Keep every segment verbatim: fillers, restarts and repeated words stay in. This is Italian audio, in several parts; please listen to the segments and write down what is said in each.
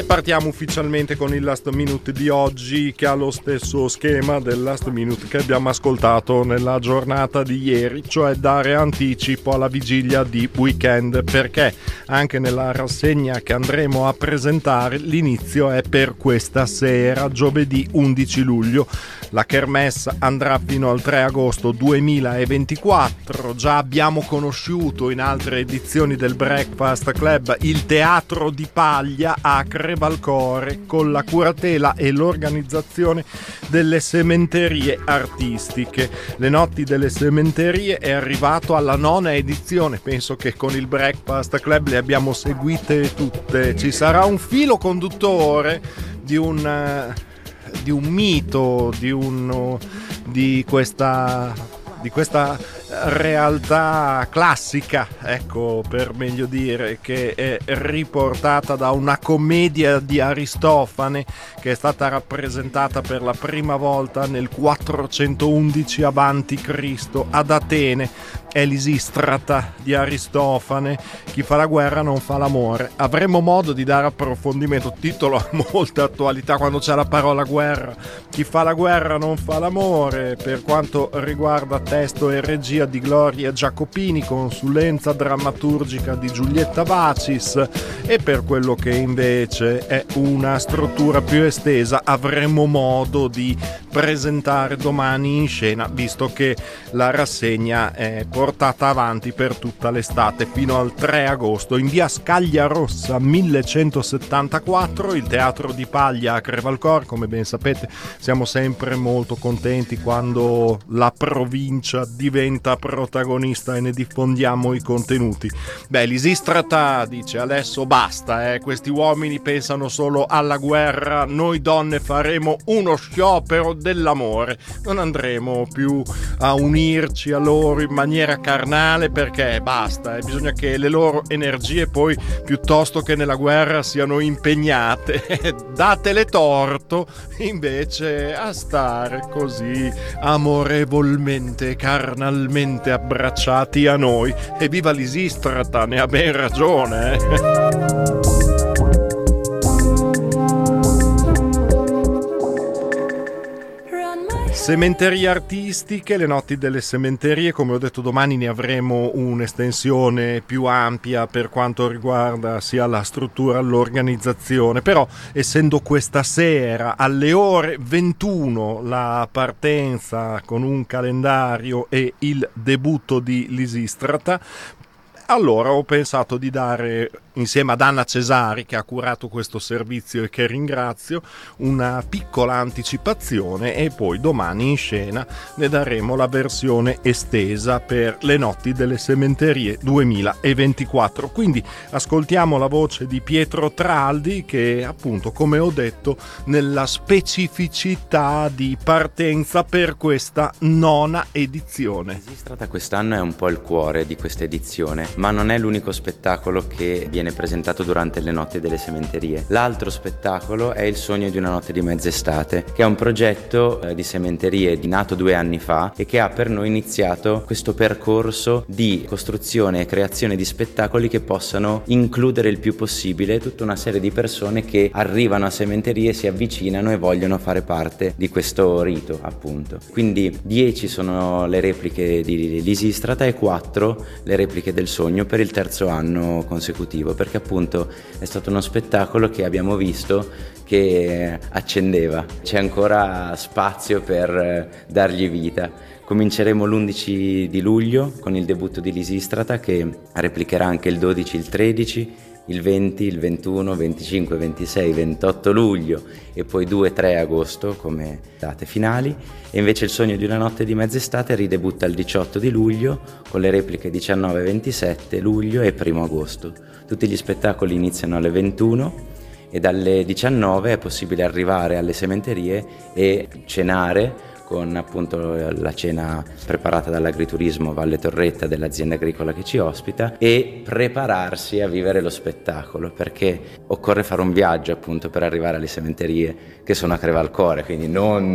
Partiamo ufficialmente con il Last Minute di oggi, che ha lo stesso schema del Last Minute che abbiamo ascoltato nella giornata di ieri, cioè dare anticipo alla vigilia di weekend, perché anche nella rassegna che andremo a presentare l'inizio è per questa sera, giovedì undici luglio. La kermesse andrà fino al tre agosto duemilaventiquattro. Già abbiamo conosciuto in altre edizioni del Breakfast Club il Teatro di Paglia a Crevalcore, con la curatela e l'organizzazione delle sementerie artistiche. Le notti delle sementerie è arrivato alla nona edizione, penso che con il Breakfast Club le abbiamo seguite tutte. Ci sarà un filo conduttore di un di un mito, di un di questa di questa realtà classica, ecco, per meglio dire, che è riportata da una commedia di Aristofane che è stata rappresentata per la prima volta nel quattrocentoundici avanti Cristo ad Atene. È l'Isistrata di Aristofane. Chi fa la guerra non fa l'amore. Avremo modo di dare approfondimento, titolo a molta attualità quando c'è la parola guerra. Chi fa la guerra non fa l'amore. Per quanto riguarda testo e regia di Gloria Giacopini, consulenza drammaturgica di Giulietta Bacis, e per quello che invece è una struttura più estesa avremo modo di presentare domani in scena, visto che la rassegna è portata avanti per tutta l'estate fino al tre agosto in via Scagliarossa millecentosettantaquattro, il Teatro di Paglia a Crevalcore. Come ben sapete siamo sempre molto contenti quando la provincia diventa protagonista e ne diffondiamo i contenuti. Beh, l'Isistrata dice adesso basta, eh. Questi uomini pensano solo alla guerra, noi donne faremo uno sciopero dell'amore, non andremo più a unirci a loro in maniera carnale, perché basta, eh. Bisogna che le loro energie poi, piuttosto che nella guerra, siano impegnate datele torto invece a stare così amorevolmente, carnalmente abbracciati a noi. E viva l'Isistrata, ne ha ben ragione, eh? Sementerie artistiche, le notti delle sementerie, come ho detto domani ne avremo un'estensione più ampia per quanto riguarda sia la struttura, l'organizzazione, però essendo questa sera alle ore ventuno la partenza con un calendario e il debutto di l'Isistrata, allora ho pensato di dare, insieme ad Anna Cesari che ha curato questo servizio e che ringrazio, una piccola anticipazione, e poi domani in scena ne daremo la versione estesa per le notti delle sementerie duemilaventiquattro. Quindi ascoltiamo la voce di Pietro Traldi che, appunto, come ho detto, nella specificità di partenza per questa nona edizione. L'Isistrata quest'anno è un po' il cuore di questa edizione, ma non è l'unico spettacolo che viene presentato durante le notti delle sementerie. L'altro spettacolo è Il sogno di una notte di mezz'estate, che è un progetto eh, di sementerie nato due anni fa e che ha per noi iniziato questo percorso di costruzione e creazione di spettacoli che possano includere il più possibile tutta una serie di persone che arrivano a sementerie, si avvicinano e vogliono fare parte di questo rito, appunto. Quindi dieci sono le repliche di l'Isistrata e quattro le repliche del sogno per il terzo anno consecutivo, perché appunto è stato uno spettacolo che abbiamo visto che accendeva, c'è ancora spazio per dargli vita. Cominceremo l'undici di luglio con il debutto di l'Isistrata, che replicherà anche il dodici, il tredici, il venti, il ventuno, venticinque, ventisei, ventotto luglio e poi due e tre agosto come date finali. E invece Il sogno di una notte di mezz'estate ridebutta il diciotto di luglio con le repliche diciannove e ventisette luglio e primo agosto. Tutti gli spettacoli iniziano alle ventuno e dalle diciannove è possibile arrivare alle sementerie e cenare con appunto la cena preparata dall'agriturismo Valle Torretta, dell'azienda agricola che ci ospita, e prepararsi a vivere lo spettacolo, perché occorre fare un viaggio appunto per arrivare alle sementerie che sono a Crevalcore, quindi non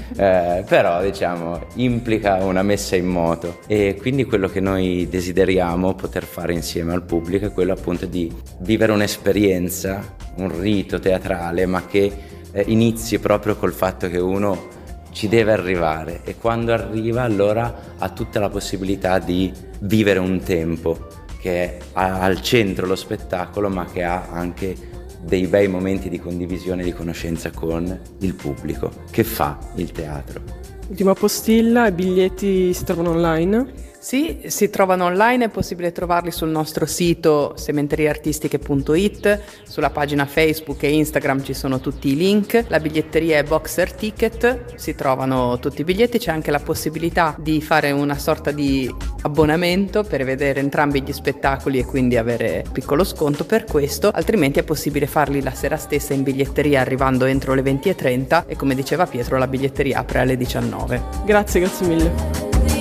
eh, però diciamo implica una messa in moto, e quindi quello che noi desideriamo poter fare insieme al pubblico è quello appunto di vivere un'esperienza un rito teatrale, ma che eh, inizi proprio col fatto che uno ci deve arrivare, e quando arriva allora ha tutta la possibilità di vivere un tempo che ha al centro lo spettacolo, ma che ha anche dei bei momenti di condivisione e di conoscenza con il pubblico, che fa il teatro. Ultima postilla, i biglietti si trovano online? Sì, si trovano online, è possibile trovarli sul nostro sito sementerieartistiche punto it, sulla pagina Facebook e Instagram ci sono tutti i link, la biglietteria è Boxer Ticket, si trovano tutti i biglietti, c'è anche la possibilità di fare una sorta di abbonamento per vedere entrambi gli spettacoli e quindi avere piccolo sconto per questo, altrimenti è possibile farli la sera stessa in biglietteria arrivando entro le venti e trenta e come diceva Pietro la biglietteria apre alle diciannove. Grazie, grazie mille.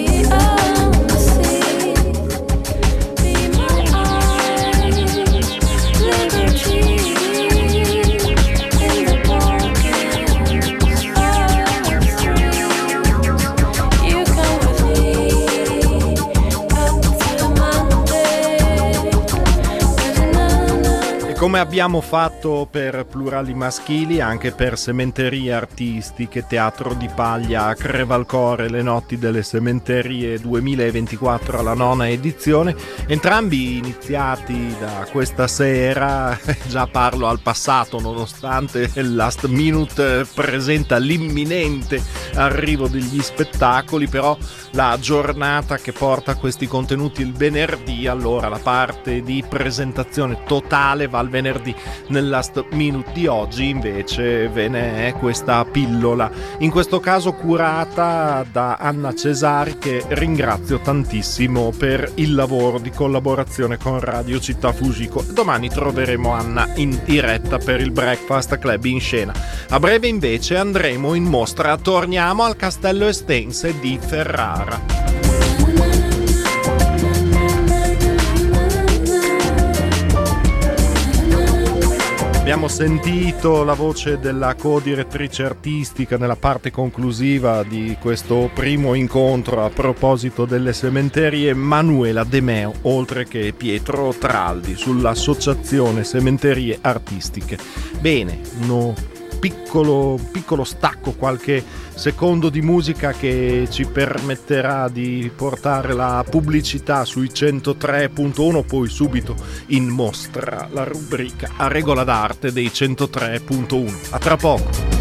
Come abbiamo fatto per Plurali Maschili, anche per Sementerie Artistiche, Teatro di Paglia a Crevalcore, le notti delle sementerie duemilaventiquattro alla nona edizione, entrambi iniziati da questa sera. Già parlo al passato nonostante il Last Minute presenta l'imminente arrivo degli spettacoli, però la giornata che porta questi contenuti il venerdì, allora la parte di presentazione totale va al venerdì. Nel Last Minute di oggi invece ve ne è questa pillola, in questo caso curata da Anna Cesari, che ringrazio tantissimo per il lavoro di collaborazione con Radio Città Fugico. Domani troveremo Anna in diretta per il Breakfast Club in scena. A breve invece andremo in mostra, torniamo al Castello Estense di Ferrara. Abbiamo sentito la voce della co-direttrice artistica nella parte conclusiva di questo primo incontro a proposito delle sementerie, Manuela De Meo, oltre che Pietro Traldi, sull'Associazione Sementerie Artistiche. Bene, no, piccolo, piccolo stacco, qualche secondo di musica che ci permetterà di portare la pubblicità sui centotré punto uno, poi subito in mostra la rubrica A Regola d'Arte dei centotré punto uno. A tra poco.